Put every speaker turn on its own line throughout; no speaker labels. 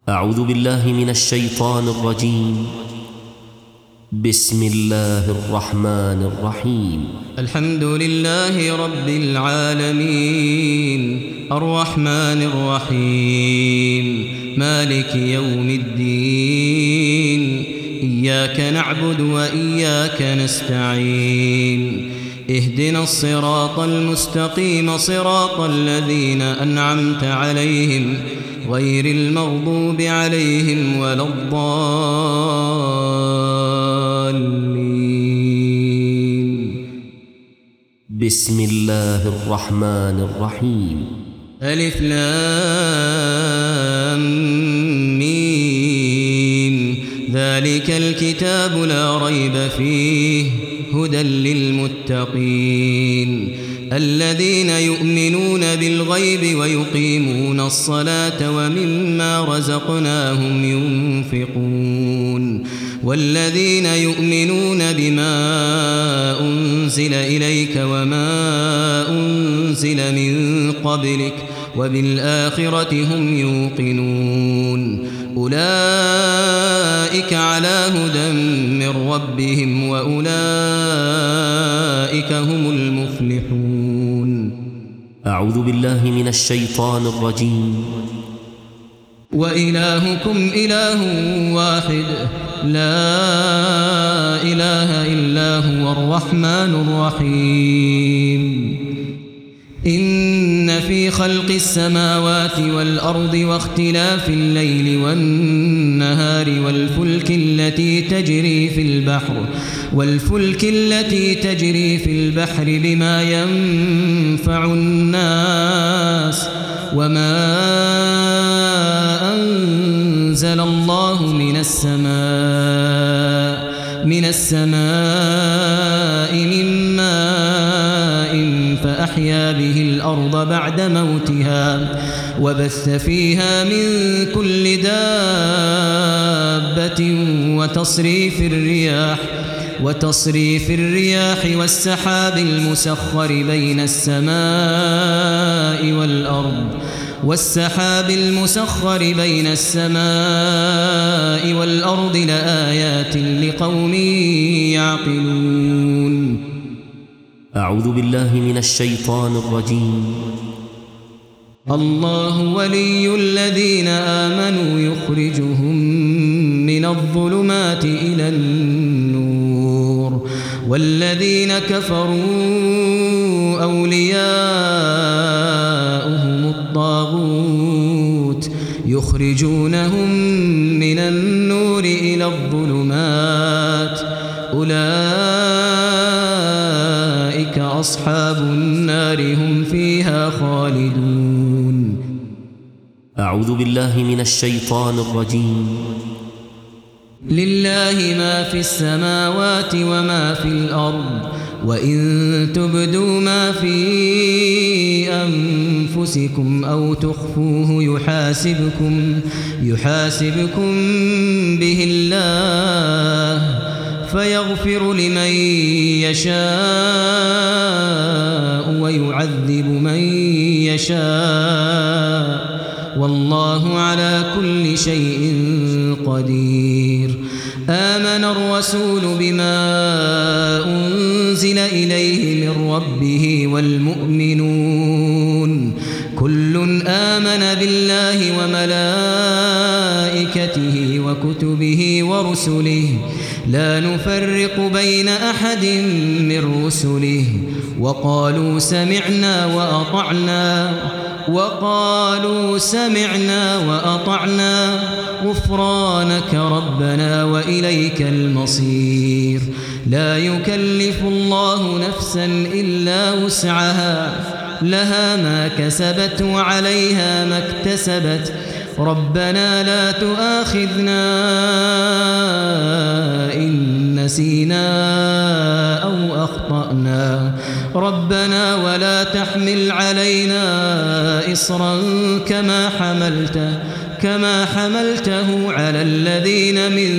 أعوذ بالله من الشيطان الرجيم. بسم الله الرحمن الرحيم.
الحمد لله رب العالمين الرحمن الرحيم مالك يوم الدين. إياك نعبد وإياك نستعين. اهدنا الصراط المستقيم صراط الذين أنعمت عليهم غير المغضوب عليهم ولا الضالين.
بسم الله الرحمن الرحيم.
ألف لام ميم. ذلك الكتاب لا ريب فيه هدى للمتقين الذين يؤمنون بالغيب ويقيمون الصلاة ومما رزقناهم ينفقون والذين يؤمنون بما أنزل إليك وما أنزل من قبلك وبالآخرة هم يوقنون أولئك على هدى من ربهم وأولئك هم المفلحون.
أعوذ بالله من الشيطان الرجيم.
وإلهكم إله واحد لا إله إلا هو الرحمن الرحيم. إن في خلق السماوات والأرض واختلاف الليل والنهار والفلك التي تجري في البحر بما ينفع الناس وما أنزل الله من السماء من ماء فأحيا به الأرض بعد موتها وبث فيها من كل دابة وتصريف الرياح والسحاب المسخر بين السماء والأرض لآيات لقوم يعقلون.
أعوذ بالله من الشيطان الرجيم.
الله ولي الذين آمنوا يخرجهم من الظلمات إلى النور والذين كفروا أولياؤهم الطاغوت يخرجونهم من النور إلى الظلمات أولئك أصحاب النار هم فيها خالدون.
أعوذ بالله من الشيطان الرجيم.
لله ما في السماوات وما في الأرض وإن تبدوا ما في أنفسكم أو تخفوه يحاسبكم به الله فيغفر لمن يشاء ويعذب من يشاء والله على كل شيء قدير. آمن الرسول بما أنزل إليه من ربه والمؤمنون كل آمن بالله وملائكته وكتبه ورسله لا نفرق بين أحد من رسله وقالوا سمعنا وأطعنا غفرانك ربنا وإليك المصير. لا يكلف الله نفسا إلا وسعها لها ما كسبت وعليها ما اكتسبت ربنا لا تؤاخذنا إن نسينا أو أخطأنا ربنا ولا تحمل علينا إصرا كما حملته على الذين من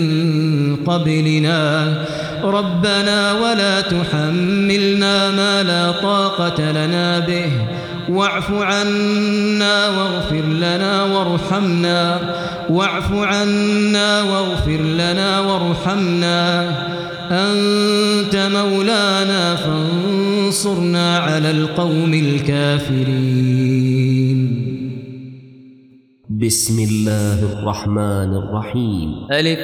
قبلنا ربنا ولا تحملنا ما لا طاقة لنا به واعف عنا واغفر لنا وارحمنا أنت مولانا فانصرنا على القوم الكافرين.
بسم الله الرحمن الرحيم.
ألف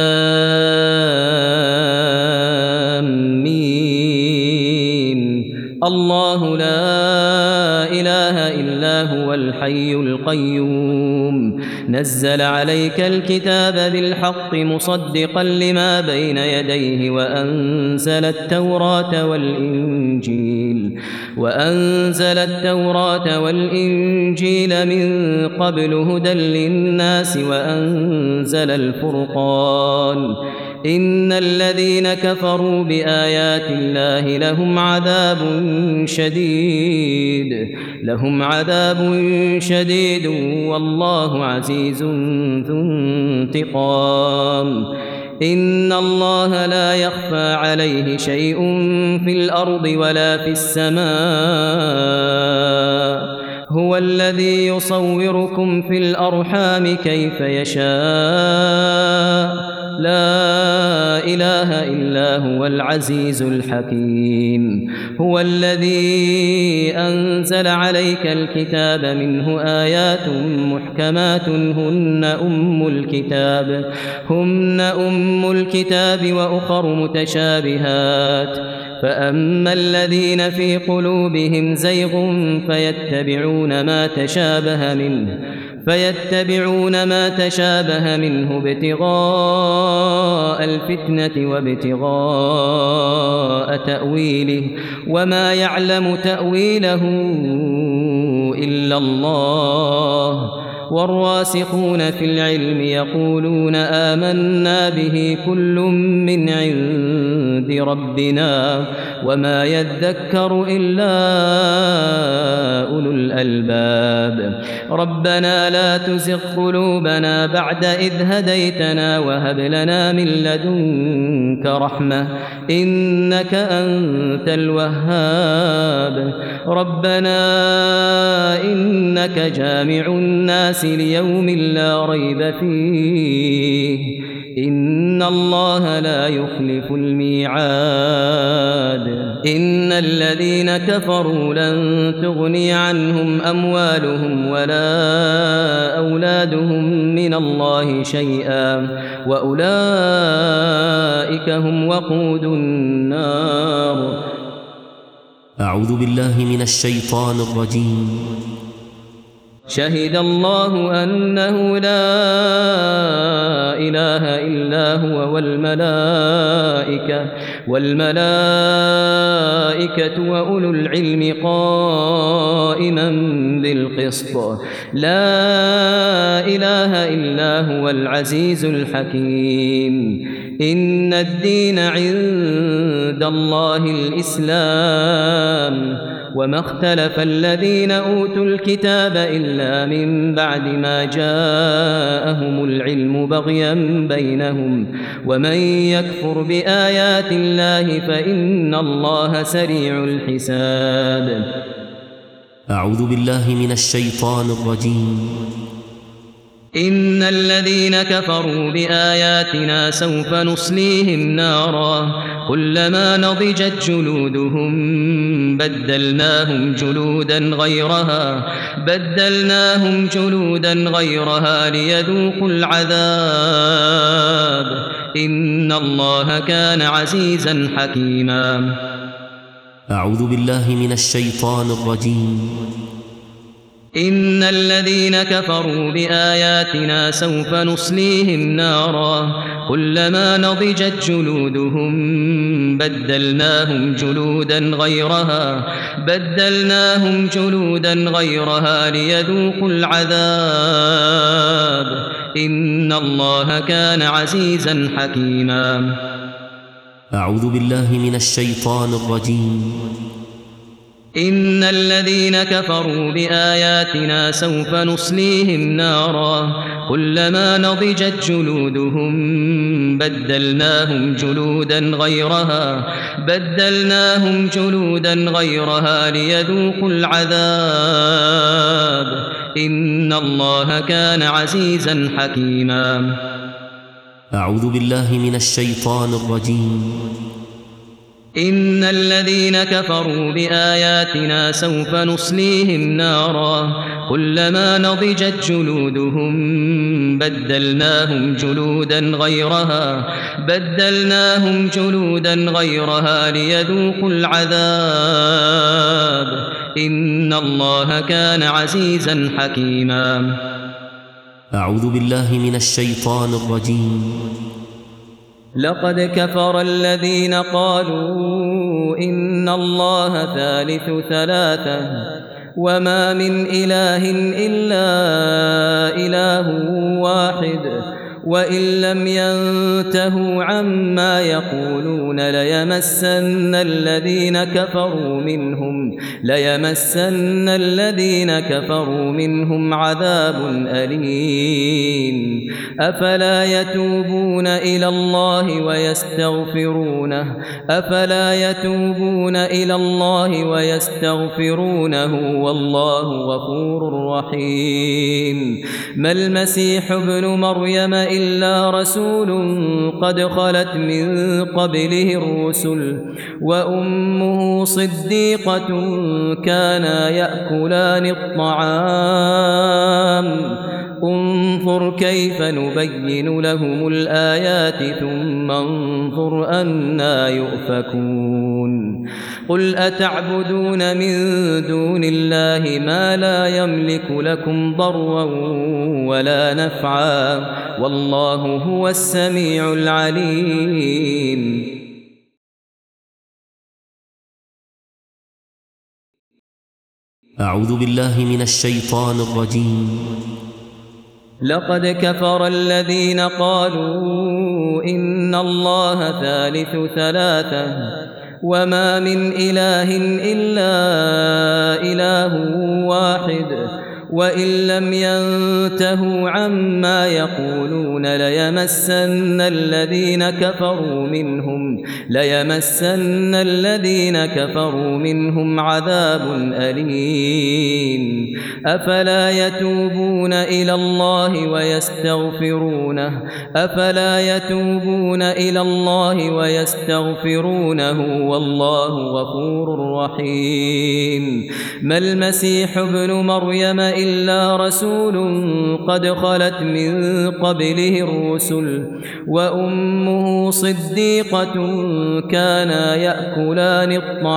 لام ميم. الله لا إله إلا هو الحي القيوم نزل عليك الكتاب بالحق مصدقا لما بين يديه وأنزل التوراة والإنجيل من قبل هدى للناس وأنزل الفرقان إن الذين كفروا بآيات الله لهم عذاب شديد والله عزيز ذو انتقام. إن الله لا يخفى عليه شيء في الأرض ولا في السماء هو الذي يصوركم في الأرحام كيف يشاء لا إله إلا هو العزيز الحكيم. هو الذي أنزل عليك الكتاب منه آيات محكمات هن أم الكتاب وأخر متشابهات فأما الذين في قلوبهم زيغ فيتبعون ما تشابه منه ابتغاء الفتنة وابتغاء تأويله وما يعلم تأويله إلا الله والراسخون في العلم يقولون آمنا به كل من عند ربنا وما يذكر إلا أولو الألباب. ربنا لا تزغ قلوبنا بعد إذ هديتنا وهب لنا من لدنك رحمة إنك أنت الوهاب. ربنا إنك جامع الناس ليوم لا ريب فيه إن الله لا يخلف الميعاد. إن الذين كفروا لن تغني عنهم أموالهم ولا أولادهم من الله شيئا وأولئك هم وقود النار.
أعوذ بالله من الشيطان الرجيم.
شهد الله أنه لا إله إلا هو والملائكة وأولو العلم قائما بالقسط لا إله إلا هو العزيز الحكيم. إن الدين عند الله الإسلام وما اختلف الذين أوتوا الكتاب إلا من بعد ما جاءهم العلم بغيا بينهم ومن يكفر بآيات الله فإن الله سريع الحساب.
أعوذ بالله من الشيطان الرجيم.
إن الذين كفروا بآياتنا سوف نصليهم نارا كلما نضجت جلودهم بدلناهم جلودا غيرها ليذوقوا العذاب إن الله كان عزيزا حكيما.
أعوذ بالله من الشيطان الرجيم.
إن الذين كفروا بآياتنا سوف نصليهم نارا كلما نضجت جلودهم بدلناهم جلودا غيرها ليذوقوا العذاب إن الله كان عزيزا حكيما.
أعوذ بالله من الشيطان الرجيم.
إن الذين كفروا بآياتنا سوف نصليهم نارا كلما نضجت جلودهم بدلناهم جلودا غيرها ليذوقوا العذاب إن الله كان عزيزا حكيما.
أعوذ بالله من الشيطان الرجيم.
إن الذين كفروا بآياتنا سوف نصليهم نارا كلما نضجت جلودهم بدلناهم جلودا غيرها ليذوقوا العذاب إن الله كان عزيزا حكيما.
أعوذ بالله من الشيطان الرجيم.
لقد كفر الذين قالوا إن الله ثالث ثلاثة وما من إله إلا إله واحد وإن لم ينتهوا عما يقولون ليمسن الذين كفروا منهم عذاب أليم. أفلا يتوبون إلى الله ويستغفرونه والله غفور رحيم. ما المسيح ابن مريم إلا رسول قد خلت من قبله الرسل وأمه صديقة كانا يأكلان الطعام انظر كيف نبين لهم الآيات ثم انظر أنى يؤفكون. قل أتعبدون من دون الله ما لا يملك لكم ضرا ولا نفعا والله هو السميع العليم.
أعوذ بالله من الشيطان الرجيم.
لقد كفر الذين قالوا إن الله ثالث ثلاثة وما من إله إلا إله واحد وإن لم ينتهوا عما يقولون ليمسن الذين كفروا منهم عذاب أليم. أفلا يتوبون إلى الله ويستغفرونه والله غفور رحيم. ما المسيح ابن مريم إلا رسول قد خلت من قبله الرسل وأمه صديقة كانا يأكلان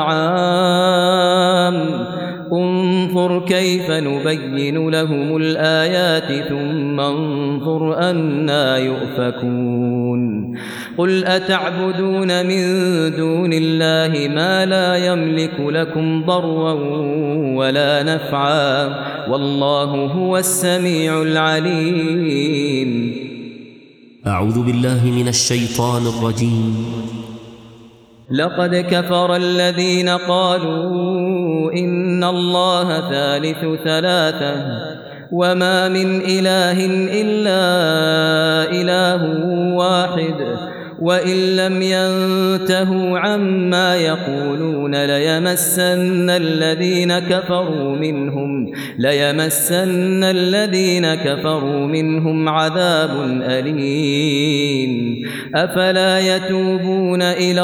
الطعام انظر كيف نبين لهم الآيات ثم انظر أنى يؤفكون. قل أتعبدون من دون الله ما لا يملك لكم ضرا ولا نفعا والله هو السميع العليم.
أعوذ بالله من الشيطان الرجيم.
لقد كفر الذين قالوا إن الله ثالث ثلاثة وما من إله إلا إله واحد وإن لم ينتهوا عما يقولون ليمسن الذين كفروا منهم عذاب أليم. أفلا يتوبون إلى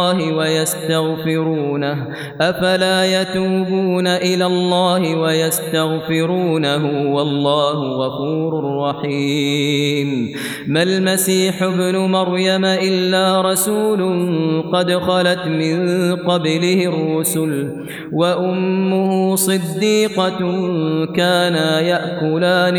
الله ويستغفرونه والله غفور رحيم. ما المسيح ابن مريم إلا رسول قد خلت من قبله الرسل وأمه صديقة كانا يأكلان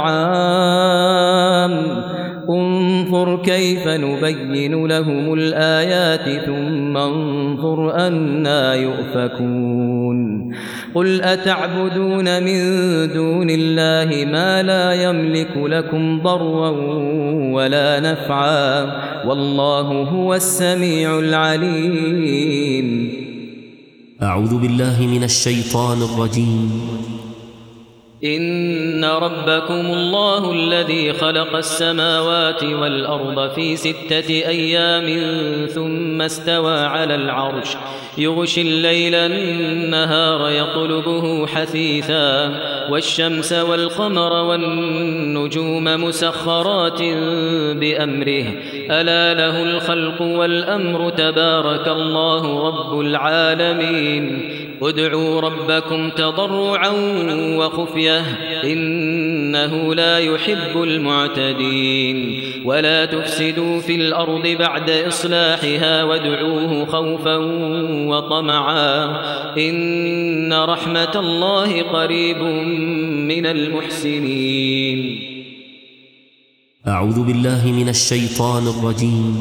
الطعام انظر كيف نبين لهم الآيات ثم انظر أنى يؤفكون. قل أتعبدون من دون الله ما لا يملك لكم ضرا ولا نفعا والله هو السميع العليم.
أعوذ بالله من الشيطان الرجيم.
إن ربكم الله الذي خلق السماوات والأرض في 6 أيام ثم استوى على العرش يغشي الليل النهار يطلبه حثيثا والشمس والقمر والنجوم مسخرات بأمره ألا له الخلق والأمر تبارك الله رب العالمين ادعوا ربكم تضرعا وخفية إنه لا يحب المعتدين ولا تفسدوا في الأرض بعد إصلاحها وادعوه خوفا وطمعا إن رحمة الله قريب من المحسنين.
أعوذ بالله من الشيطان الرجيم.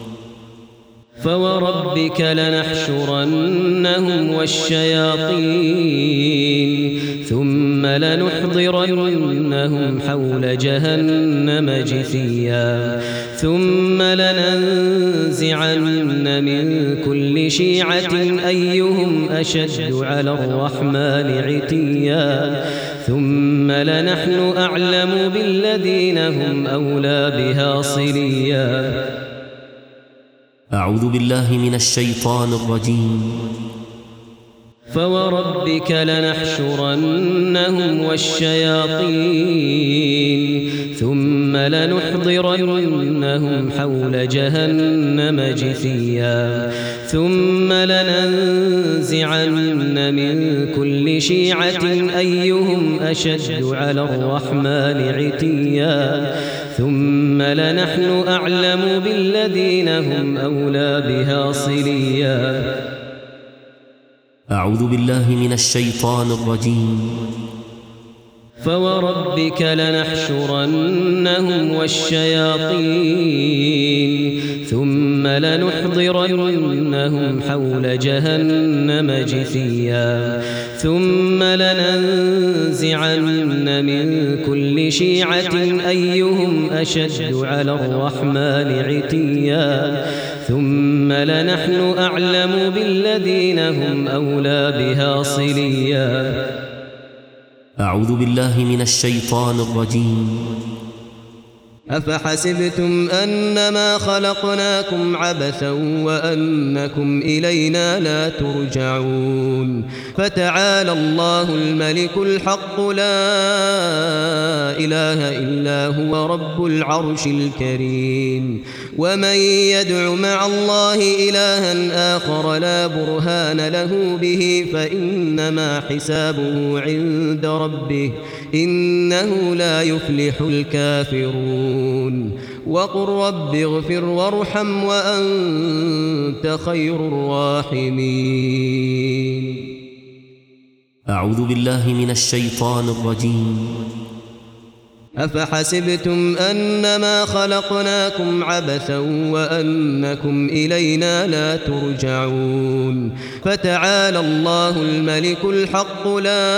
فوربك لنحشرنهم والشياطين ثم لنحضرنهم حول جهنم جثيا ثم لننزعن من كل شيعة أيهم أشد على الرحمن عتيا ثم لنحن أعلم بالذين هم أولى بها صليا.
أعوذ بالله من الشيطان الرجيم.
فوربك لنحشرنهم والشياطين ثم لنحضرنهم حول جهنم جثيا ثم لننزعن من كل شيعة أيهم أشد على الرحمن عتيا ثم لنحن أعلم بالذين هم أولى بها صليا.
أعوذ بالله من الشيطان الرجيم.
فوربك لنحشرنهم والشياطين ثم لنحضرنهم حول جهنم جثيا ثم لننزعن من كل شيعة أيهم أشد على الرحمن عتيا ثم لنحن أعلم بالذين هم أولى بها صليا.
أعوذ بالله من الشيطان الرجيم.
أفحسبتم أنما خلقناكم عبثا وأنكم إلينا لا ترجعون فتعالى الله الملك الحق لا إله إلا هو رب العرش الكريم ومن يدع مع الله إلها آخر لا برهان له به فإنما حسابه عند ربه إنه لا يفلح الكافرون وقل رب اغفر وارحم وأنت خير الراحمين.
أعوذ بالله من الشيطان الرجيم.
أفحسبتم أنما خلقناكم عبثا وأنكم إلينا لا ترجعون فتعالى الله الملك الحق لا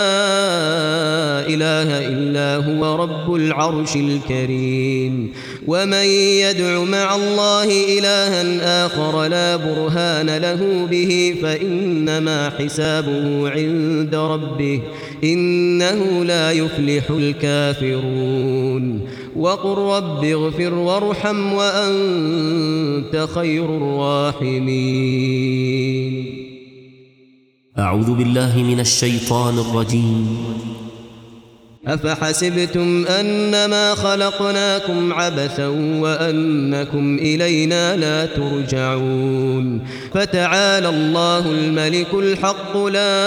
إله إلا هو رب العرش الكريم ومن يدع مع الله إلها آخر لا برهان له به فإنما حسابه عند ربه إنه لا يفلح الكافرون وقل رب اغفر وارحم وأنت خير الراحمين.
أعوذ بالله من الشيطان الرجيم.
أفحسبتم أنما خلقناكم عبثا وأنكم إلينا لا ترجعون فتعالى الله الملك الحق لا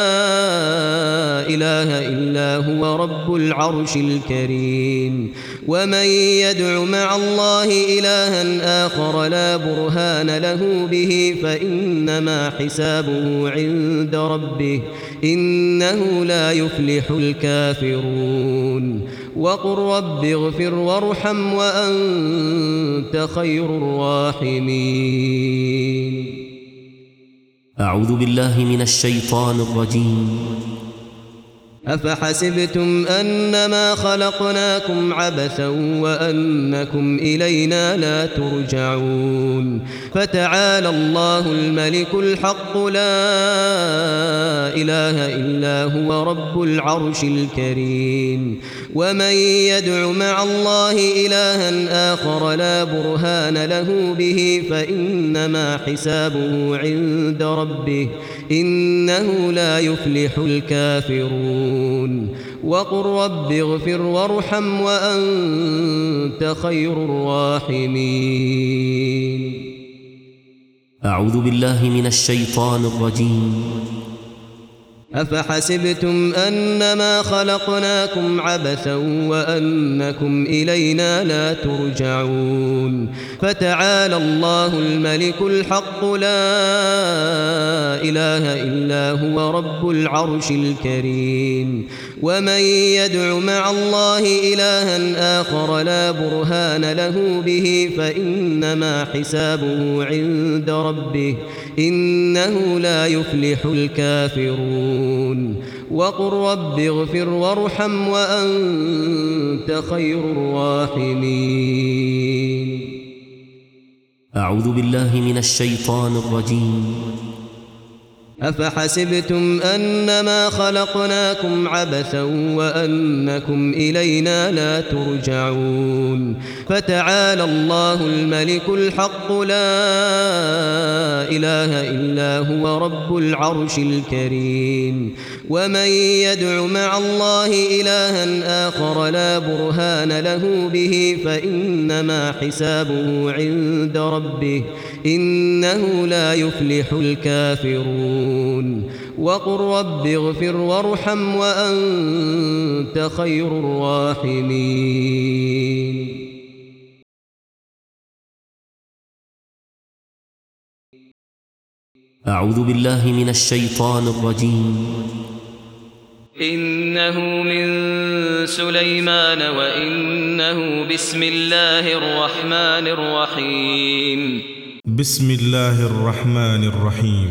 إله إلا هو رب العرش الكريم ومن يدع مع الله إلها آخر لا برهان له به فإنما حسابه عند ربه إنه لا يفلح الكافرون وقل رب اغفر وارحم وأنت خير الراحمين.
أعوذ بالله من الشيطان الرجيم.
أفحسبتم أنما خلقناكم عبثا وأنكم إلينا لا ترجعون فتعالى الله الملك الحق لا إله إلا هو رب العرش الكريم ومن يدع مع الله إلها آخر لا برهان له به فإنما حسابه عند ربه إنه لا يفلح الكافرون وقل رب اغفر وارحم وأنت خير الراحمين.
أعوذ بالله من الشيطان الرجيم.
أفحسبتم أنما خلقناكم عبثا وأنكم إلينا لا ترجعون فتعالى الله الملك الحق لا إله إلا هو رب العرش الكريم ومن يدع مع الله إلها آخر لا برهان له به فإنما حسابه عند ربه إنه لا يفلح الكافرون وقل رب اغفر وارحم وأنت خير الراحمين.
أعوذ بالله من الشيطان الرجيم.
أفحسبتم أنما خلقناكم عبثا وأنكم إلينا لا ترجعون فتعالى الله الملك الحق لا إله إلا هو رب العرش الكريم ومن يدع مع الله إلها آخر لا برهان له به فإنما حسابه عند ربه إنه لا يفلح الكافرون وقل رب اغفر وارحم وأنت خير الراحمين.
أعوذ بالله من الشيطان الرجيم.
إنه من سليمان وإنه بسم الله الرحمن الرحيم.
بسم الله الرحمن الرحيم.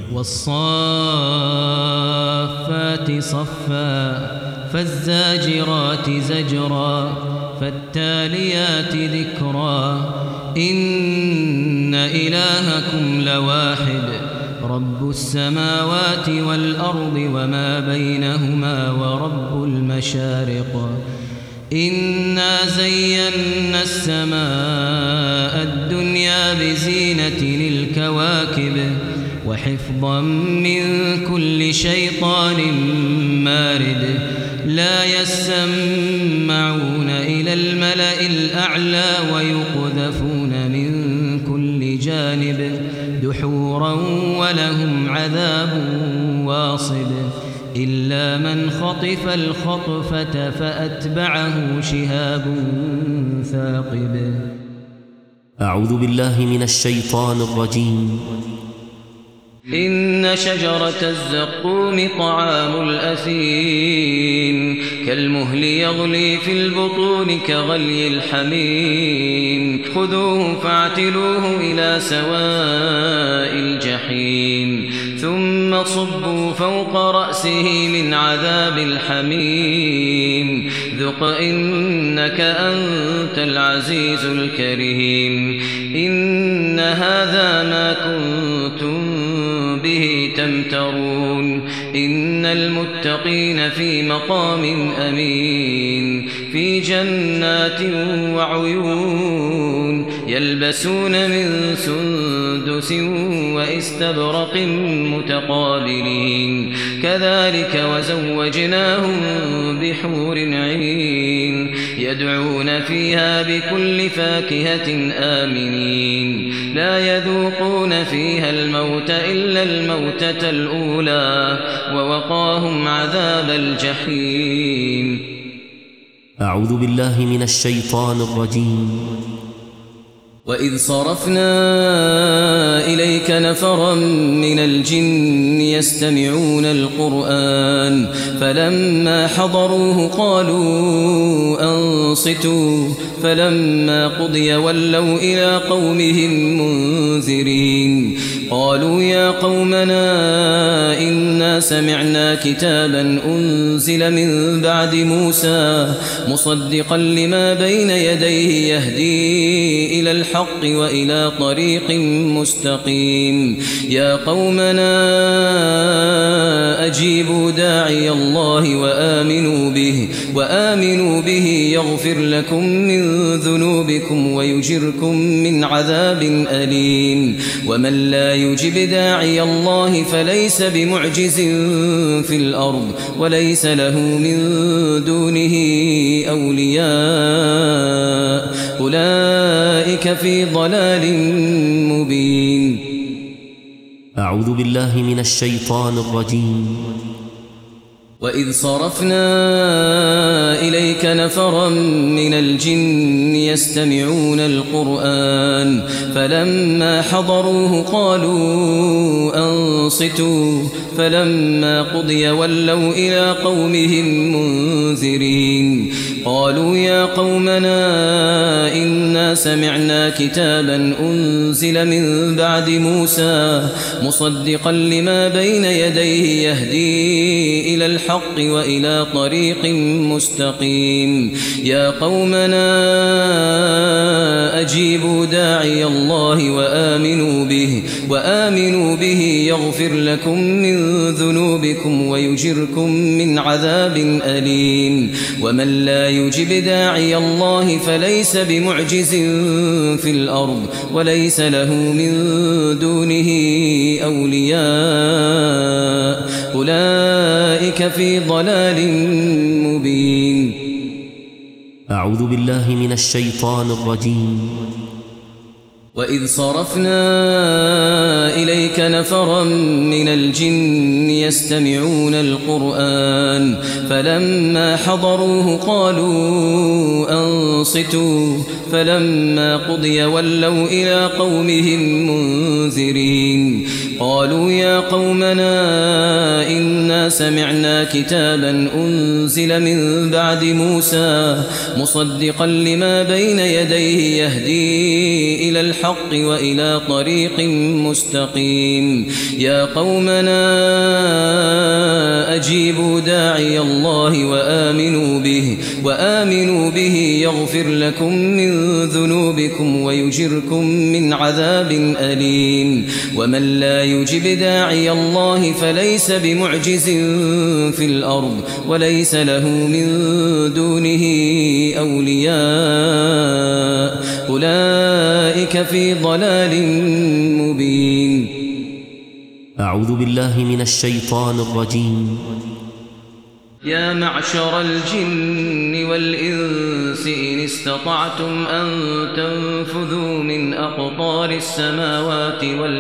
والصافات صفا فالزاجرات زجرا فالتاليات ذكرا إن إلهكم لواحد رب السماوات والأرض وما بينهما ورب المشارق إنا زينا السماء الدنيا بزينة الكواكب وحفظا من كل شيطان مارد لا يسمعون إلى الملأ الأعلى ويقذفون من كل جانب دحورا ولهم عذاب واصب إلا من خطف الخطفة فأتبعه شهاب ثاقب.
أعوذ بالله من الشيطان الرجيم.
إن شجرة الزقوم طعام الأثيم كالمهل يغلي في البطون كغلي الحميم خذوه فاعتلوه إلى سواء الجحيم ثم صبوا فوق رأسه من عذاب الحميم ذق إنك أنت العزيز الكريم. إن هذا ما كنتم به تمترون. إن المتقين في مقام أمين في جنات وعيون يلبسون من سندس واستبرق متقابلين كذلك وزوجناهم بحور عين يدعون فيها بكل فاكهة آمنين لا يذوقون فيها الموت إلا الموتة الأولى ووقاهم عذاب الجحيم.
أعوذ بالله من الشيطان الرجيم.
وإذ صرفنا إليك نفرا من الجن يستمعون القرآن فلما حضروه قالوا أنصتوا فلما قضي ولوا إلى قومهم منذرين قالوا يا قومنا إنا سمعنا كتابا أنزل من بعد موسى مصدقا لما بين يديه يهدي إلى الحق وإلى طريق مستقيم يا قومنا أجيبوا داعي الله وآمنوا به يغفر لكم من ذنوبكم ويجركم من عذاب أليم ومن لا يجب داعي الله فليس بمعجز في الأرض وليس له من دونه أولياء أولئك في ضلال مبين.
أعوذ بالله من الشيطان الرجيم.
وإذ صرفنا إليك نفرا من الجن يستمعون القرآن فلما حضروه قالوا أنصتوا فلما قضي ولوا إلى قومهم منذرين قالوا يا قومنا إنا سمعنا كتابا أنزل من بعد موسى مصدقا لما بين يديه يهدي إلى الحق وإلى طريق مستقيم يا قومنا أجيبوا داعي الله وآمنوا به يغفر لكم من ذنوبكم ويجركم من عذاب أليم ومن لا يجب داعي الله فليس بمعجز في الأرض وليس له من دونه أولياء أولئك في ضلال مبين.
أعوذ بالله من الشيطان الرجيم.
وإذ صرفنا إليك نفرا من الجن يستمعون القرآن فلما حضروه قالوا أنصتوا فلما قضي ولوا إلى قومهم منذرين قالوا يا قومنا إنا سمعنا كتابا أنزل من بعد موسى مصدقا لما بين يديه يهدي إلى الحق وإلى طريق مستقيم يا قومنا أجيبوا داعي الله وآمنوا به يغفر لكم من ذنوبكم ويجركم من عذاب أليم ومن لا يجب داعي الله فليس بمعجز في الأرض وليس له من دونه أولياء أولئك في ضلال مبين.
أعوذ بالله من الشيطان الرجيم.
يا معشر الجن والإنس إن استطعتم أن تنفذوا من أقطار السماوات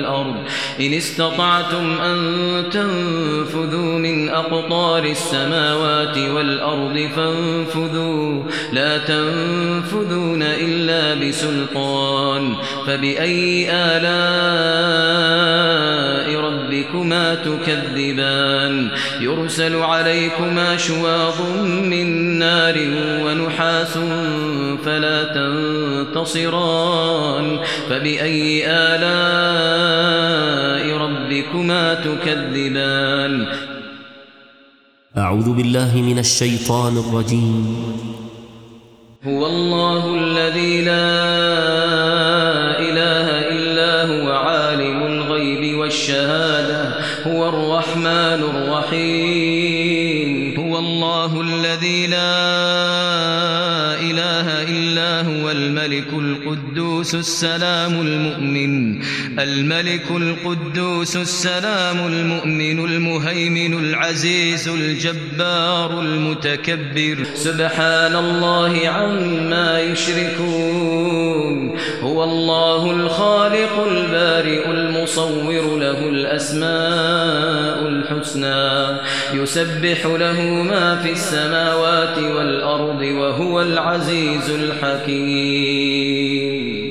والأرض فانفذوا لا تنفذون إلا بسلطان فبأي آلاء ربكما تكذبان يرسل عليكما شواظ من نار ونحاس فلا تنتصران فبأي آلاء ربكما تكذبان.
أعوذ بالله من الشيطان الرجيم.
هو الله الذي لا إله إلا هو عالم الغيب والشهادة هو الرحمن الرحيم. هو الله الذي لا إله إلا هو الملك القدوس السلام المؤمن المهيمن العزيز الجبار المتكبر سبحان الله عما يشركون. هو الله الخالق البارئ المصور له الأسماء الحسنى يسبح له ما في السماوات والأرض وهو العزيز الحكيم.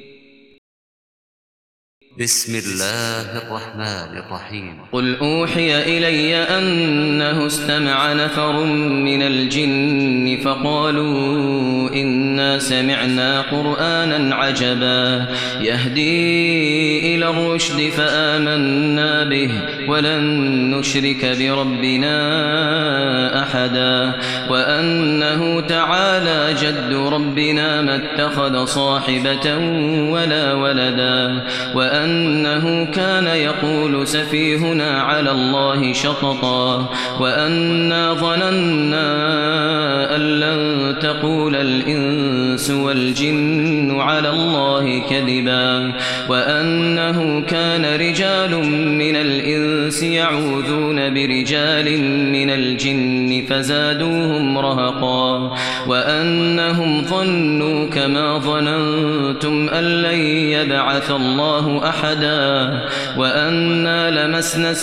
بسم الله الرحمن الرحيم.
قل أوحي إلي أنه استمع نفر من الجن فقالوا إنا إنا سمعنا قرآنا عجبا يهدي إلى الرشد فآمنا به ولن نشرك بربنا أحدا وأنه تعالى جد ربنا ما اتخذ صاحبة ولا ولدا وأنه كان يقول سفيهنا على الله شططا وأنا ظننا أن لن تقول الإنس والجن على الله كذبا وأنه كان رجال من الإنس يعوذون برجال من الجن فزادوهم رهقا وأنهم ظنوا كما ظننتم أن لن يبعث الله أحدا وأنا لمسنا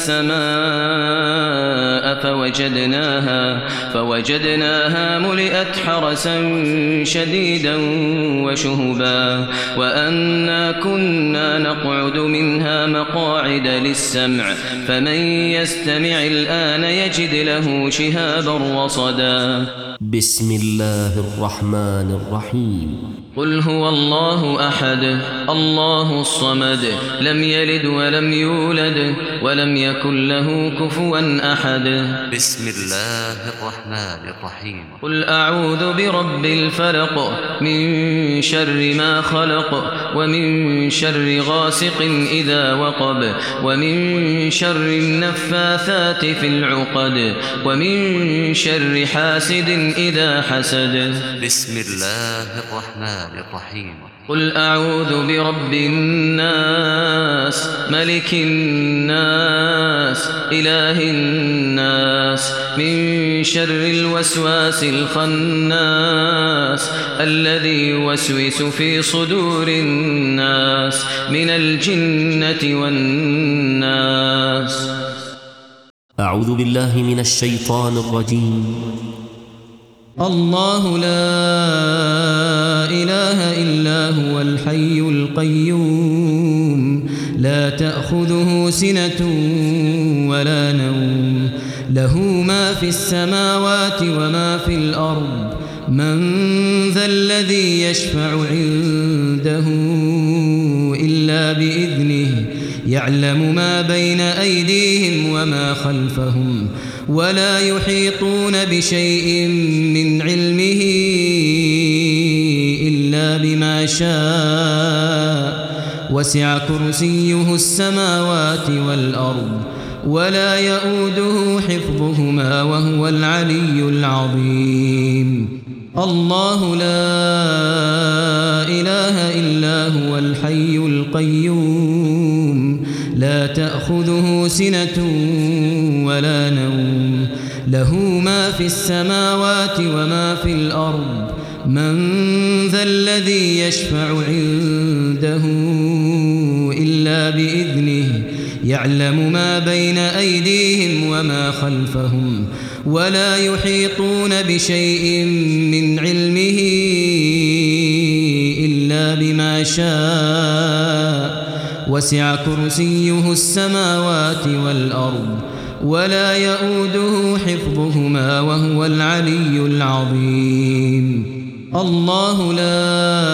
السماء فوجدناها ملئت حرسا شديدا وشهبا وأنا كنا نقعد منها مقاعد للسمع فمن يستمع الآن يجد له شهابا رصدا
بسم الله الرحمن الرحيم
قل هو الله أحد الله الصمد لم يلد ولم يولد ولم يكن له كفوا أحد
بسم الله الرحمن الرحيم
قل أعوذ برب الفلق من شر ما خلق ومن شر غاسق إذا وقب ومن شر النفاثات في العقد ومن شر حاسد إذا حسد
بسم الله الرحمن الرحيم
قل أعوذ برب الناس ملك الناس إله الناس من شر الوسواس الخناس الذي يوسوس في صدور الناس من الجنة والناس
أعوذ بالله من الشيطان الرجيم
الله لا إله إلا هو الحي القيوم لا تأخذه سنة ولا نوم له ما في السماوات وما في الأرض من ذا الذي يشفع عنده إلا بإذنه يعلم ما بين أيديهم وما خلفهم ولا يحيطون بشيء من علمه إلا بما شاء وسع كرسيه السماوات والأرض ولا يؤوده حفظهما وهو العلي العظيم الله لا إله إلا هو الحي القيوم لا تأخذه سنة ولا نوم له ما في السماوات وما في الأرض من ذا الذي يشفع عنده إلا بإذنه يعلم ما بين أيديهم وما خلفهم ولا يحيطون بشيء من علمه إلا بما شاء وسع كرسيه السماوات والأرض ولا يؤوده حفظهما وهو العلي العظيم الله لا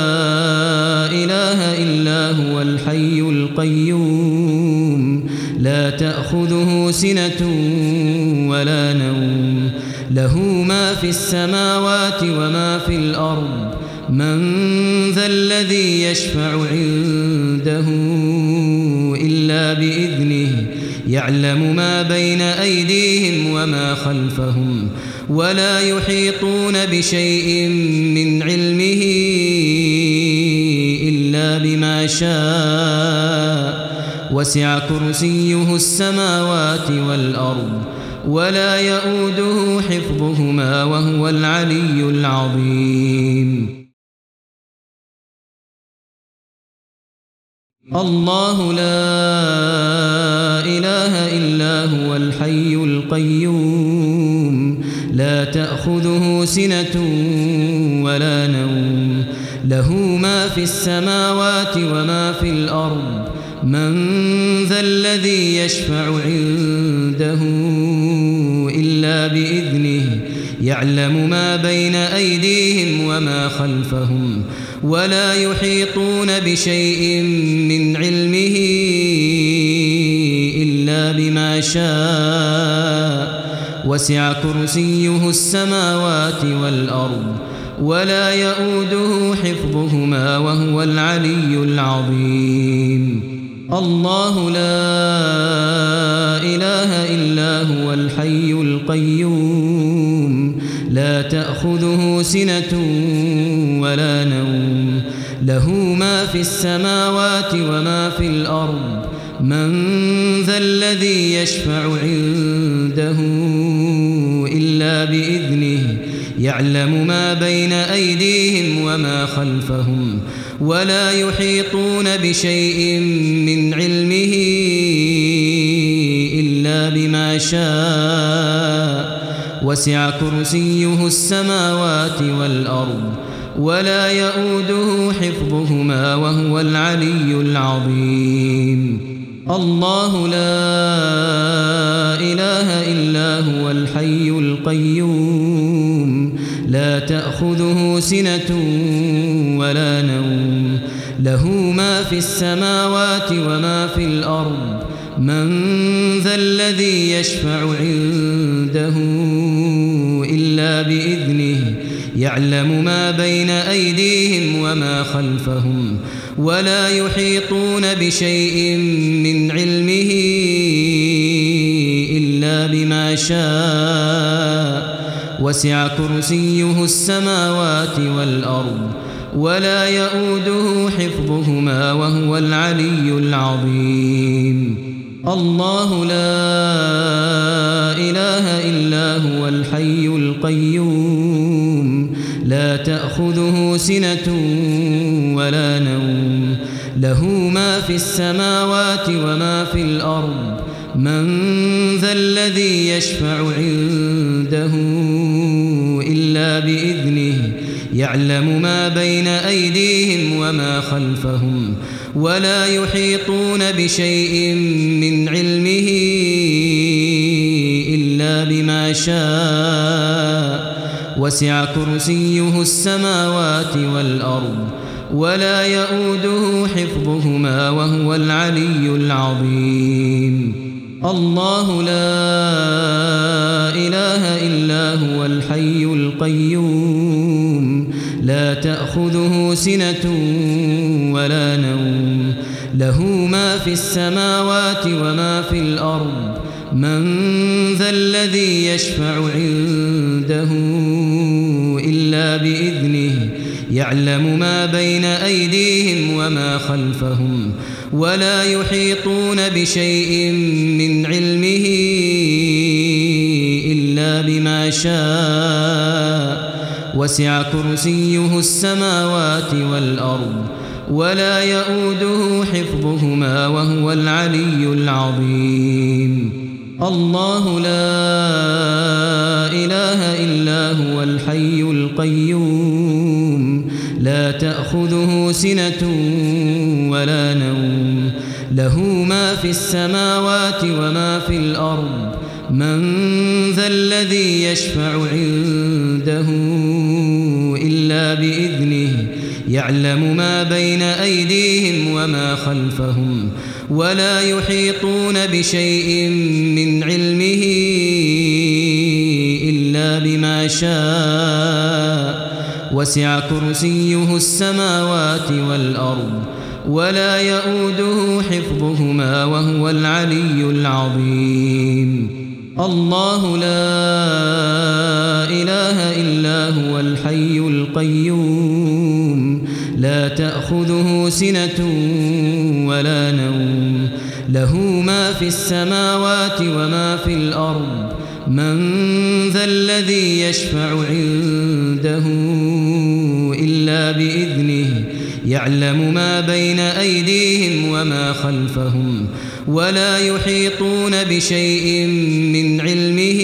إله إلا هو الحي القيوم لا تأخذه سنة ولا نوم له ما في السماوات وما في الأرض من ذا الذي يشفع عنده إلا بإذنه يعلم ما بين أيديهم وما خلفهم ولا يحيطون بشيء من علمه إلا بما شاء وسع كرسيه السماوات والأرض ولا يؤوده حفظهما وهو العلي العظيم الله لا إله إلا هو الحي القيوم لا تأخذه سنة ولا نوم له ما في السماوات وما في الأرض من ذا الذي يشفع عنده إلا بإذنه يعلم ما بين أيديهم وما خلفهم ولا يحيطون بشيء من علمه إلا بما شاء وسع كرسيه السماوات والأرض ولا يؤوده حفظهما وهو العلي العظيم الله لا إله إلا هو الحي القيوم لا تأخذه سنة ولا نوم له ما في السماوات وما في الأرض من ذا الذي يشفع عنده إلا بإذنه يعلم ما بين أيديهم وما خلفهم ولا يحيطون بشيء من علمه إلا بما شاء وسع كرسيه السماوات والأرض ولا يؤوده حفظهما وهو العلي العظيم الله لا إله إلا هو الحي القيوم لا تأخذه سنة ولا نوم له ما في السماوات وما في الأرض من ذا الذي يشفع عنده إلا بإذنه يعلم ما بين أيديهم وما خلفهم ولا يحيطون بشيء من علمه إلا بما شاء وسع كرسيه السماوات والأرض ولا يؤوده حفظهما وهو العلي العظيم الله لا إله إلا هو الحي القيوم لا تأخذه سنة ولا نوم له ما في السماوات وما في الأرض من ذا الذي يشفع عنده إلا بإذنه يعلم ما بين أيديهم وما خلفهم ولا يحيطون بشيء من علمه إلا بما شاء وسع كرسيه السماوات والأرض ولا يؤوده حفظهما وهو العلي العظيم الله لا إله إلا هو الحي القيوم لا تأخذه سنة ولا نوم له ما في السماوات وما في الأرض من ذا الذي يشفع عنده إلا بإذنه يعلم ما بين أيديهم وما خلفهم ولا يحيطون بشيء من علمه إلا بما شاء وسع كرسيه السماوات والأرض ولا يؤوده حفظهما وهو العلي العظيم الله لا إله إلا هو الحي القيوم لا تأخذه سنة ولا نوم له ما في السماوات وما في الأرض من ذا الذي يشفع عنده إلا بإذنه يعلم ما بين أيديهم وما خلفهم ولا يحيطون بشيء من علمه إلا بما شاء وسع كرسيه السماوات والأرض ولا يؤوده حفظهما وهو العلي العظيم الله لا إله إلا هو الحي القيوم لا تأخذه سنة ولا نوم له ما في السماوات وما في الأرض من ذا الذي يشفع عنده إلا بإذنه يعلم ما بين أيديهم وما خلفهم ولا يحيطون بشيء من علمه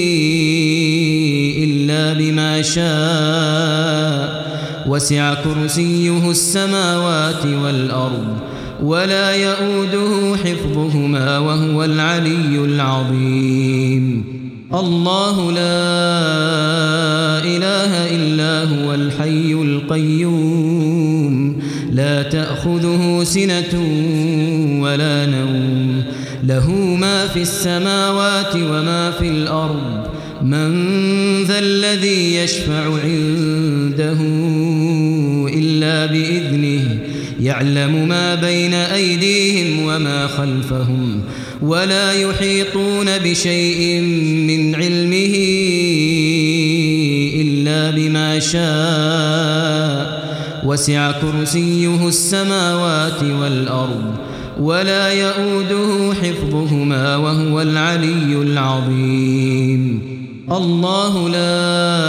إلا بما شاء وسع كرسيه السماوات والأرض ولا يؤوده حفظهما وهو العلي العظيم الله لا إله إلا هو الحي القيوم لا تأخذه سنة ولا نوم له ما في السماوات وما في الأرض من ذا الذي يشفع عنده إلا بإذنه يعلم ما بين أيديهم وما خلفهم ولا يحيطون بشيء من علمه إلا بما شاء وسع كرسيه السماوات والأرض ولا يؤوده حفظهما وهو العلي العظيم الله لا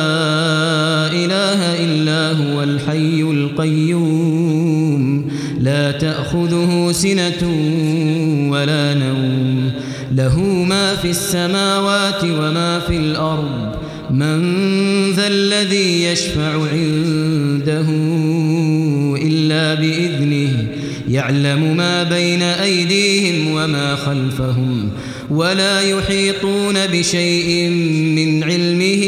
إله إلا هو الحي القيوم لا تأخذه سنة ولا نوم له ما في السماوات وما في الأرض من ذا الذي يشفع عنده إلا بإذنه يعلم ما بين أيديهم وما خلفهم ولا يحيطون بشيء من علمه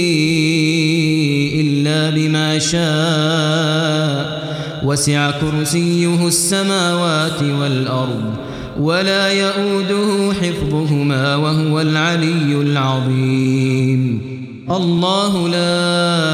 إلا بما شاء وسع كرسيه السماوات والأرض ولا يؤوده حفظهما وهو العلي العظيم الله لا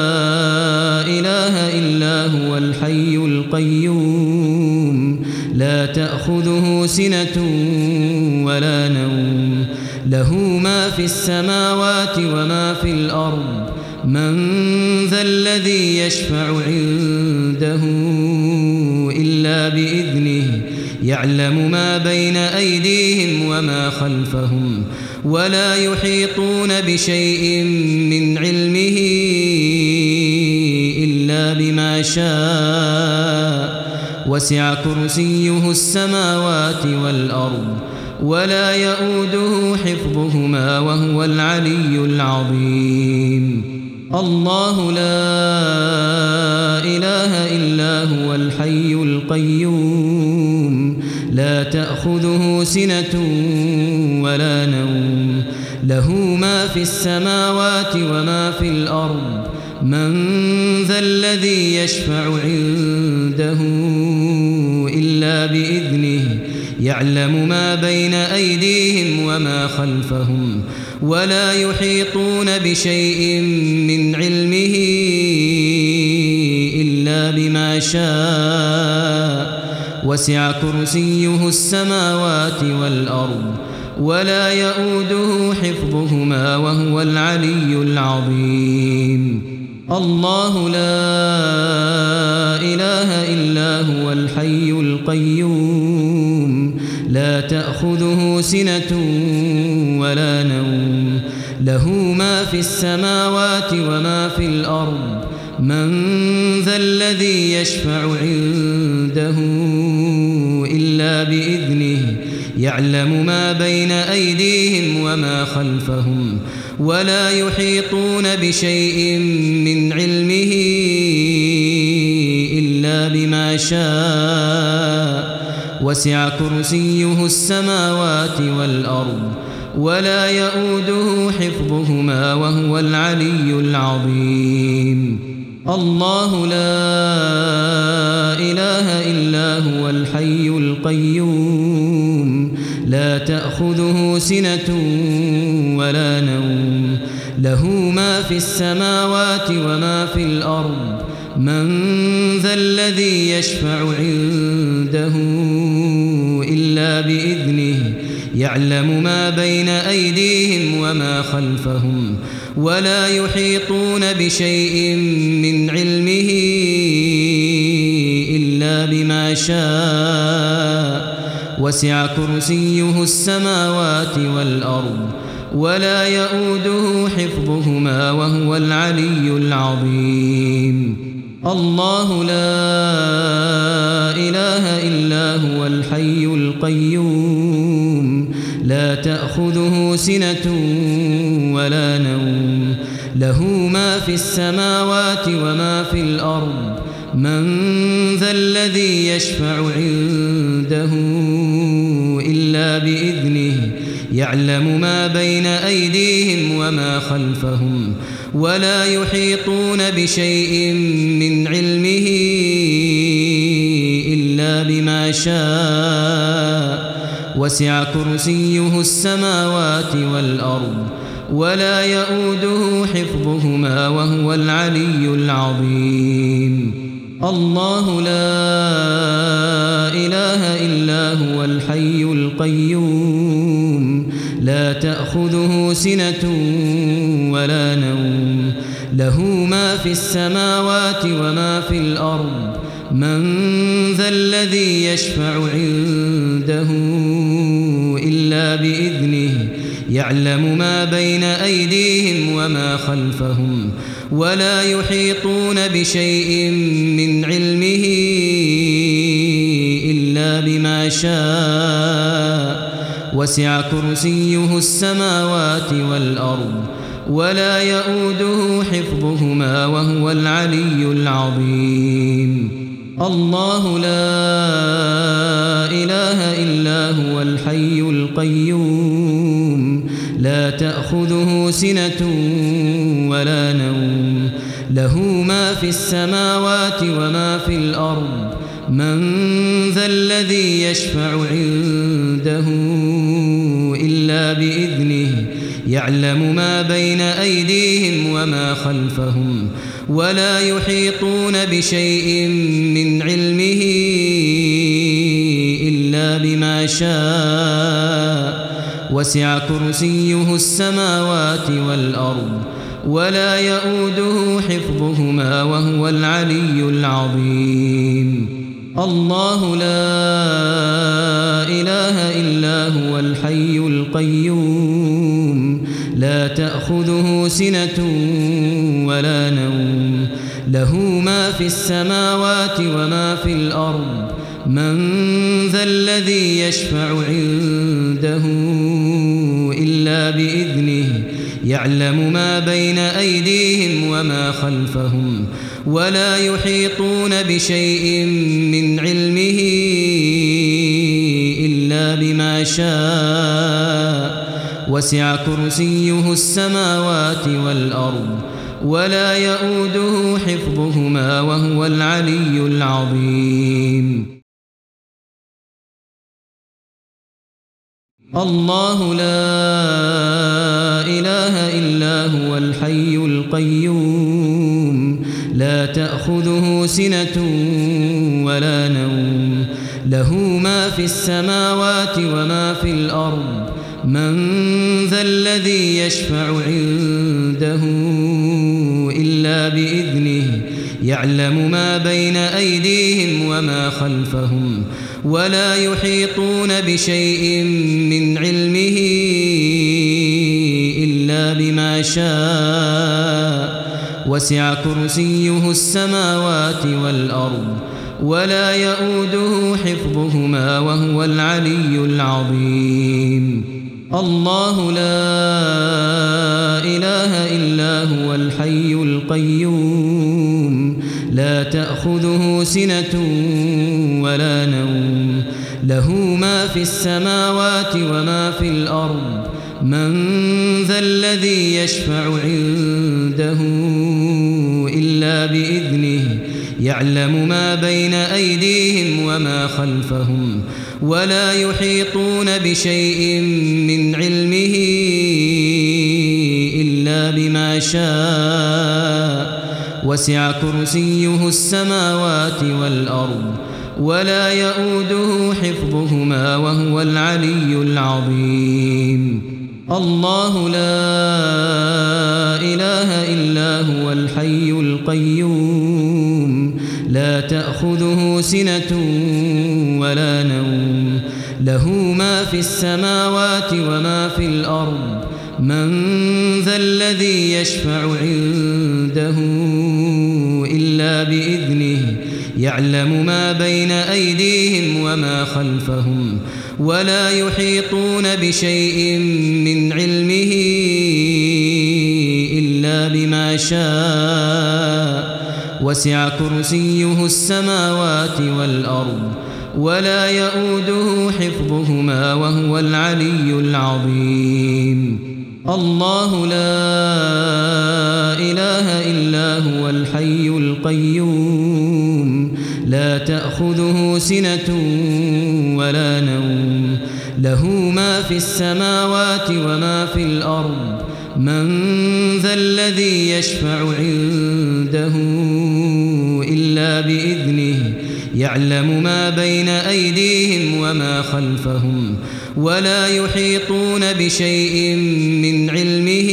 إله إلا هو الحي القيوم لا تأخذه سنة ولا نوم له ما في السماوات وما في الأرض من ذا الذي يشفع عنده إلا بإذنه يعلم ما بين أيديهم وما خلفهم ولا يحيطون بشيء من علمه إلا بما شاء وسع كرسيه السماوات والأرض ولا يؤوده حفظهما وهو العلي العظيم الله لا إله إلا هو الحي القيوم لا تأخذه سنة ولا نوم له ما في السماوات وما في الأرض من ذا الذي يشفع عنده إلا بإذنه يعلم ما بين أيديهم وما خلفهم ولا يحيطون بشيء من علمه إلا بما شاء وسع كرسيه السماوات والأرض ولا يؤوده حفظهما وهو العلي العظيم الله لا إله إلا هو الحي القيوم لا تأخذه سنة ولا نوم له ما في السماوات وما في الأرض من ذا الذي يشفع عنده إلا بإذنه يعلم ما بين أيديهم وما خلفهم ولا يحيطون بشيء من علمه إلا بما شاء وسع كرسيه السماوات والأرض ولا يؤوده حفظهما وهو العلي العظيم الله لا إله إلا هو الحي القيوم لا تأخذه سنة ولا نوم له ما في السماوات وما في الأرض من ذا الذي يشفع عنده إلا بإذنه يعلم ما بين أيديهم وما خلفهم ولا يحيطون بشيء من علمه إلا بما شاء وسع كرسيه السماوات والأرض ولا يؤوده حفظهما وهو العلي العظيم الله لا إله إلا هو الحي القيوم لا تأخذه سنة ولا نوم له ما في السماوات وما في الأرض من ذا الذي يشفع عنده إلا بإذنه يعلم ما بين أيديهم وما خلفهم ولا يحيطون بشيء من علمه إلا بما شاء وسع كرسيه السماوات والأرض ولا يؤوده حفظهما وهو العلي العظيم الله لا إله إلا هو الحي القيوم لا تأخذه سنة ولا نوم له ما في السماوات وما في الأرض من ذا الذي يشفع عنده إلا بإذنه يعلم ما بين أيديهم وما خلفهم ولا يحيطون بشيء من علمه إلا بما شاء وسع كرسيه السماوات والأرض ولا يؤوده حفظهما وهو العلي العظيم الله لا إله إلا هو الحي القيوم لا تأخذه سنة ولا نوم له ما في السماوات وما في الأرض من ذا الذي يشفع عنده إلا بإذنه يعلم ما بين أيديهم وما خلفهم ولا يحيطون بشيء من علمه إلا بما شاء وسع كرسيه السماوات والأرض ولا يؤوده حفظهما وهو العلي العظيم الله لا إله إلا هو الحي القيوم لا تأخذه سنة ولا نوم له ما في السماوات وما في الأرض من ذا الذي يشفع عنده إلا بإذنه يعلم ما بين أيديهم وما خلفهم ولا يحيطون بشيء من علمه إلا بما شاء وسع كرسيه السماوات والأرض ولا يؤوده حفظهما وهو العلي العظيم الله لا إله إلا هو الحي القيوم لا تأخذه سنة ولا نوم له ما في السماوات وما في الأرض من ذا الذي يشفع عنده إلا بإذنه يعلم ما بين أيديهم وما خلفهم ولا يحيطون بشيء من علمه إلا بما شاء وسع كرسيه السماوات والأرض ولا يؤوده حفظهما وهو العلي العظيم الله لا إله إلا هو الحي القيوم لا تأخذه سنة ولا نوم له ما في السماوات وما في الأرض من ذا الذي يشفع عنده إلا بإذنه يعلم ما بين أيديهم وما خلفهم ولا يحيطون بشيء من علمه إلا بما شاء وسع كرسيه السماوات والأرض ولا يؤوده حفظهما وهو العلي العظيم الله لا إله إلا هو الحي القيوم لا تأخذه سنة ولا نوم له ما في السماوات وما في الأرض من ذا الذي يشفع عنده إلا بإذنه يعلم ما بين أيديهم وما خلفهم ولا يحيطون بشيء من علمه إلا بما شاء وسع كرسيه السماوات والأرض ولا يؤوده حفظهما وهو العلي العظيم الله لا إله إلا هو الحي القيوم لا تأخذه سنة ولا نوم له ما في السماوات وما في الأرض من ذا الذي يشفع عنده إلا بإذنه يعلم ما بين أيديهم وما خلفهم ولا يحيطون بشيء من علمه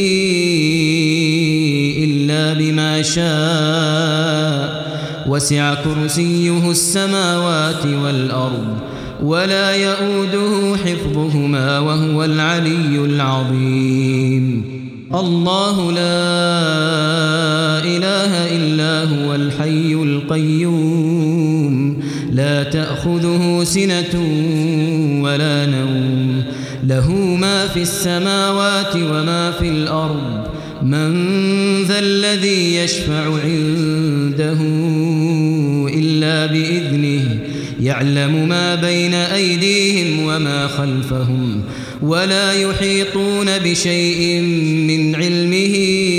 إلا بما شاء وسع كرسيه السماوات والأرض ولا يؤوده حفظهما وهو العلي العظيم الله لا إله إلا هو الحي القيوم لا تأخذه سنة ولا نوم له ما في السماوات وما في الأرض من ذا الذي يشفع عنده إلا بإذنه يعلم ما بين أيديهم وما خلفهم ولا يحيطون بشيء من علمه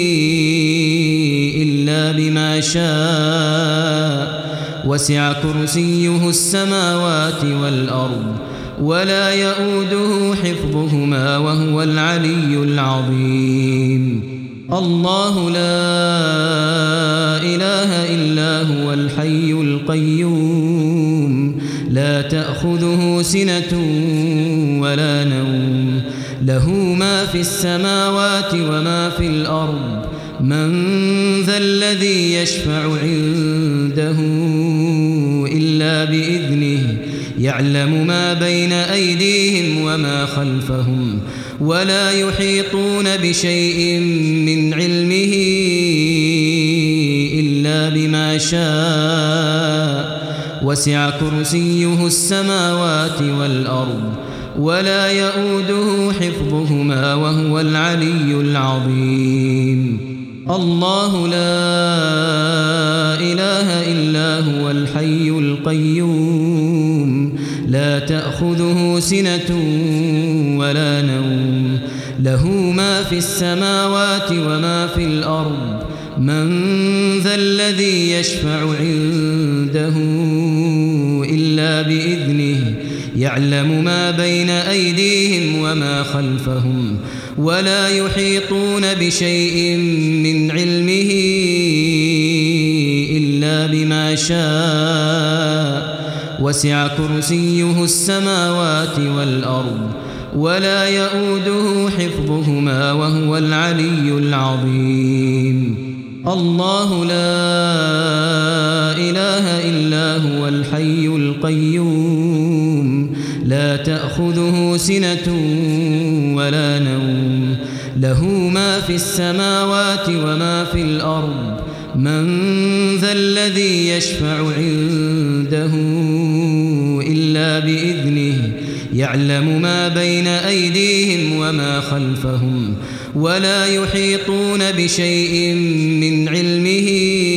إلا بما شاء وسع كرسيه السماوات والأرض ولا يؤوده حفظهما وهو العلي العظيم الله لا إله إلا هو الحي القيوم لا تأخذه سنة ولا نوم له ما في السماوات وما في الأرض من ذا الذي يشفع عنده إلا بإذنه يعلم ما بين أيديهم وما خلفهم ولا يحيطون بشيء من علمه إلا بما شاء وسع كرسيه السماوات والأرض ولا يؤوده حفظهما وهو العلي العظيم الله لا إله إلا هو الحي القيوم لا تأخذه سنة ولا نوم له ما في السماوات وما في الأرض من ذا الذي يشفع عنده إلا بإذنه يعلم ما بين أيديهم وما خلفهم ولا يحيطون بشيء من علمه إلا بما شاء وسع كرسيه السماوات والأرض ولا يؤوده حفظهما وهو العلي العظيم الله لا إله إلا هو الحي القيوم لا تأخذه سنة ولا نوم له ما في السماوات وما في الأرض من ذا الذي يشفع عنده إلا بإذنه يعلم ما بين أيديهم وما خلفهم ولا يحيطون بشيء من علمه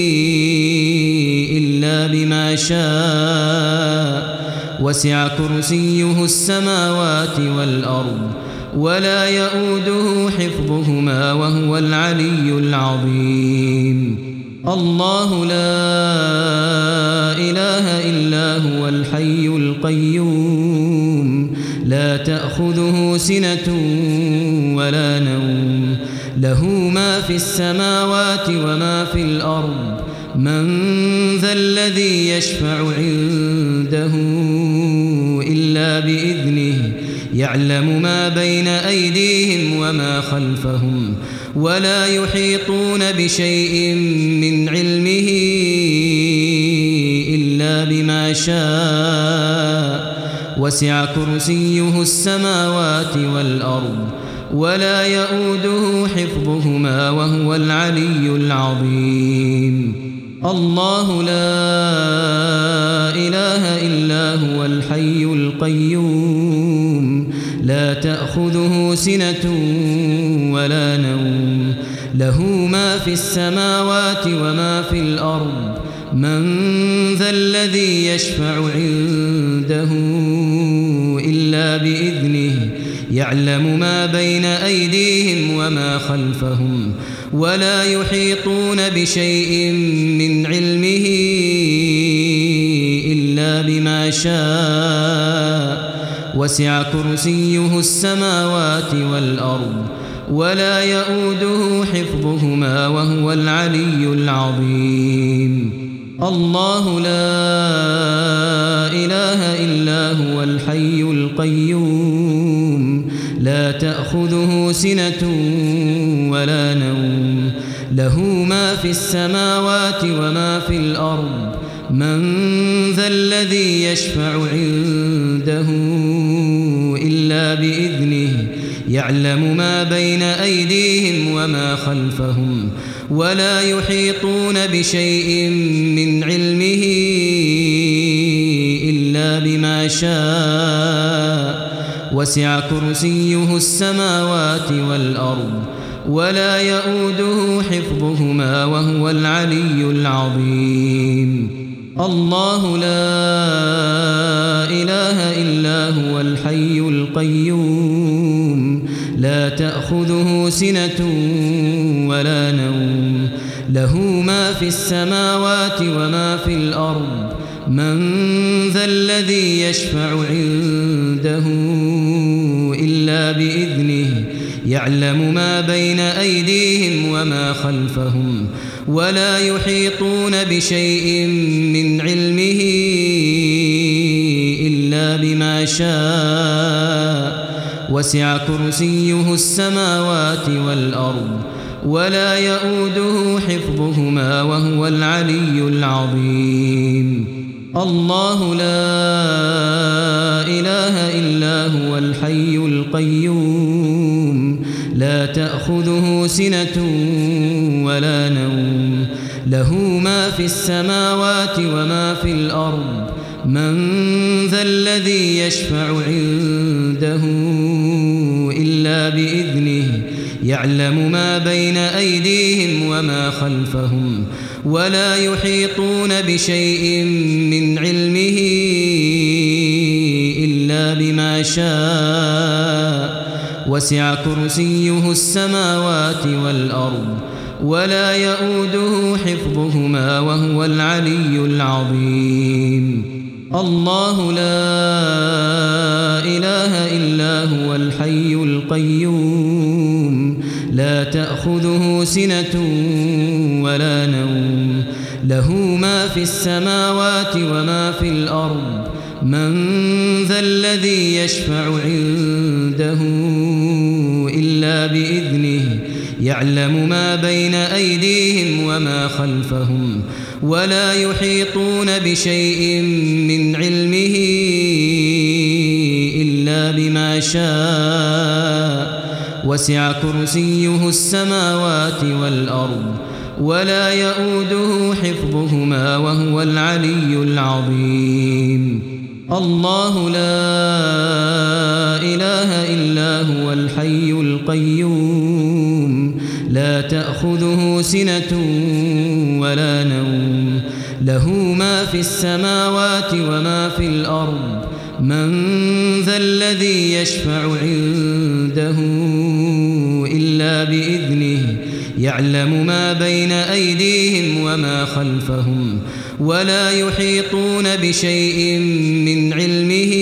إلا بما شاء وسع كرسيه السماوات والأرض ولا يؤوده حفظهما وهو العلي العظيم الله لا إله إلا هو الحي القيوم لا تأخذه سنة ولا نوم له ما في السماوات وما في الأرض من ذا الذي يشفع عنده إلا بإذنه يعلم ما بين أيديهم وما خلفهم ولا يحيطون بشيء من علمه إلا بما شاء وسع كرسيه السماوات والأرض ولا يؤوده حفظهما وهو العلي العظيم الله لا إله إلا هو الحي القيوم لا تأخذه سنة ولا نوم له ما في السماوات وما في الأرض من ذا الذي يشفع عنده عنده إلا بإذنه يعلم ما بين أيديهم وما خلفهم ولا يحيطون بشيء من علمه إلا بما شاء وسع كرسيه السماوات والأرض ولا يؤوده حفظهما وهو العلي العظيم الله لا إله إلا هو الحي القيوم لا تأخذه سنة ولا نوم له ما في السماوات وما في الأرض من ذا الذي يشفع عنده إلا بإذنه يعلم ما بين أيديهم وما خلفهم ولا يحيطون بشيء من علمه إلا بما شاء وسع كرسيه السماوات والأرض ولا يؤوده حفظهما وهو العلي العظيم الله لا إله إلا هو الحي القيوم لا تأخذه سنة ولا نوم له ما في السماوات وما في الأرض من ذا الذي يشفع عنده إلا بإذنه يعلم ما بين أيديهم وما خلفهم ولا يحيطون بشيء من علمه إلا بما شاء وسع كرسيه السماوات والأرض ولا يؤوده حفظهما وهو العلي العظيم الله لا إله إلا هو الحي القيوم لا تأخذه سنة ولا نوم له ما في السماوات وما في الأرض من ذا الذي يشفع عنده إلا بإذنه يعلم ما بين أيديهم وما خلفهم ولا يحيطون بشيء من علمه إلا بما شاء وسع كرسيه السماوات والأرض ولا يؤوده حفظهما وهو العلي العظيم الله لا إله إلا هو الحي القيوم لا تأخذه سنة ولا نوم له ما في السماوات وما في الأرض من ذا الذي يشفع عنده إلا بإذنه يعلم ما بين أيديهم وما خلفهم ولا يحيطون بشيء من علمه إلا بما شاء وسع كرسيه السماوات والأرض ولا يؤوده حفظهما وهو العلي العظيم الله لا إله إلا هو الحي القيوم لا تأخذه سنة ولا نوم له ما في السماوات وما في الأرض من ذا الذي يشفع عنده إلا بإذنه يعلم ما بين أيديهم وما خلفهم ولا يحيطون بشيء من علمه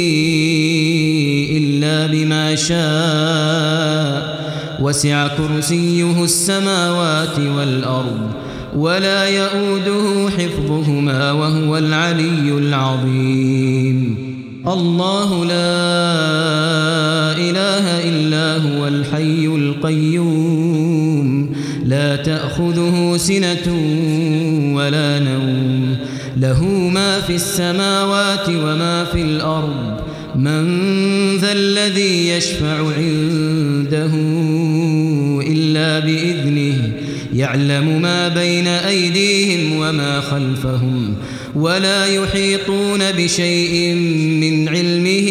إلا بما شاء وسع كرسيه السماوات والأرض ولا يؤوده حفظهما وهو العلي العظيم الله لا إله إلا هو الحي القيوم لا تأخذه سنة ولا نوم له ما في السماوات وما في الأرض من ذا الذي يشفع عنده إلا بإذنه يعلم ما بين أيديهم وما خلفهم ولا يحيطون بشيء من علمه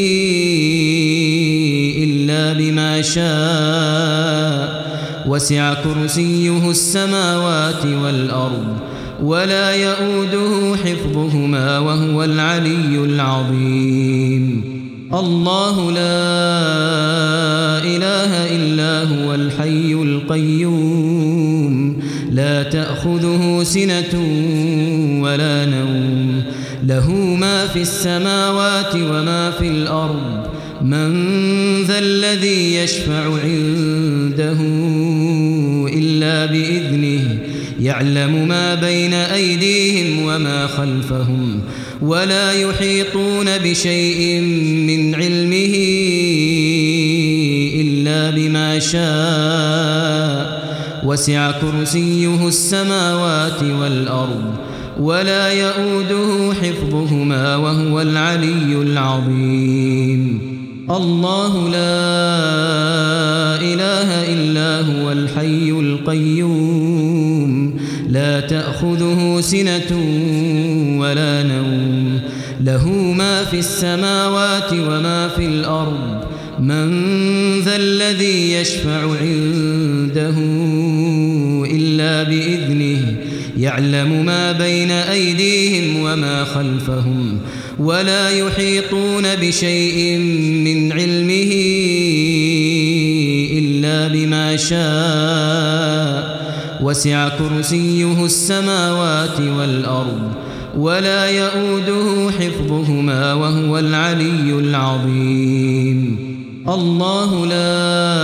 إلا بما شاء وسع كرسيه السماوات والأرض ولا يؤوده حفظهما وهو العلي العظيم الله لا إله إلا هو الحي القيوم لا تأخذه سنة ولا نوم له ما في السماوات وما في الأرض من ذا الذي يشفع عنده إلا بإذنه يعلم ما بين أيديهم وما خلفهم ولا يحيطون بشيء من علمه إلا بما شاء وسع كرسيه السماوات والأرض ولا يؤوده حفظهما وهو العلي العظيم الله لا إله إلا هو الحي القيوم لا تأخذه سنة ولا نوم له ما في السماوات وما في الأرض من ذا الذي يشفع عنده إلا بإذنه يعلم ما بين أيديهم وما خلفهم ولا يحيطون بشيء من علمه إلا بما شاء وسع كرسيه السماوات والأرض ولا يؤوده حفظهما وهو العلي العظيم الله لا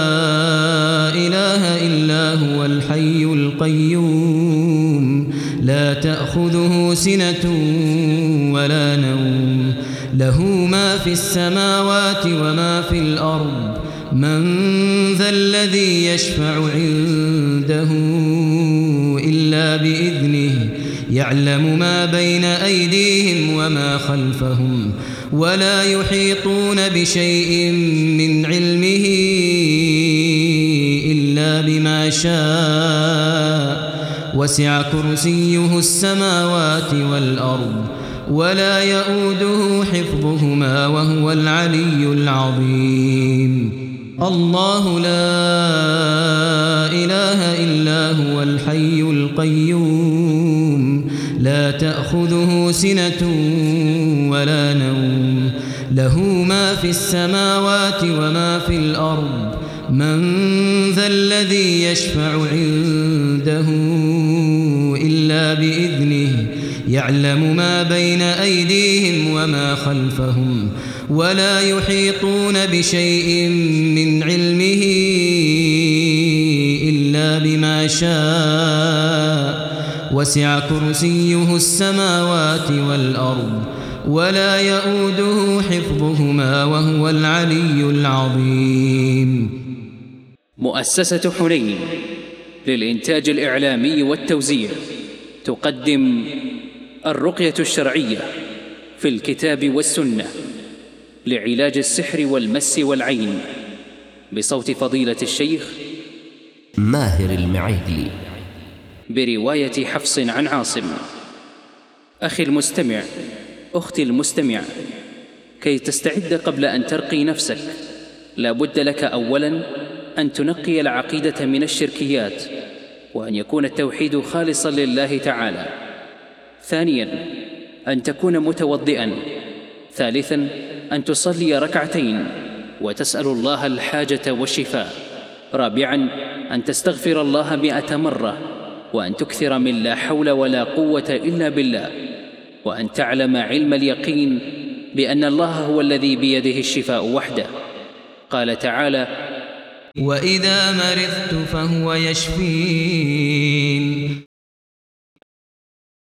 إله إلا هو الحي القيوم لا تأخذه سنة ولا نوم له ما في السماوات وما في الأرض من ذا الذي يشفع عنده إلا بإذنه يعلم ما بين أيديهم وما خلفهم ولا يحيطون بشيء من علمه إلا بما شاء وسع كرسيه السماوات والأرض ولا يؤوده حفظهما وهو العلي العظيم الله لا إله إلا هو الحي القيوم لا تأخذه سنة ولا نوم له ما في السماوات وما في الأرض من ذا الذي يشفع عنده إلا بإذنه يعلم ما بين أيديهم وما خلفهم ولا يحيطون بشيء من علمه إلا بما شاء وسع كرسيه السماوات والأرض ولا يؤوده حفظهما وهو العلي العظيم.
مؤسسة حنين للإنتاج الإعلامي والتوزيع تقدم الرقية الشرعية في الكتاب والسنة لعلاج السحر والمس والعين بصوت فضيلة الشيخ
ماهر المعيدلي
برواية حفص عن عاصم. أخي المستمع، أختي المستمع، كي تستعد قبل أن ترقي نفسك لا بد لك أولاً أن تنقي العقيدة من الشركيات وأن يكون التوحيد خالصاً لله تعالى. ثانياً أن تكون متوضئاً. ثالثاً أن تصلي ركعتين وتسأل الله الحاجة والشفاء. رابعاً أن تستغفر الله 100 مرة وأن تكثر من لا حول ولا قوة إلا بالله، وأن تعلم علم اليقين بأن الله هو الذي بيده الشفاء وحده. قال تعالى:
وإذا مرضت فهو يشفين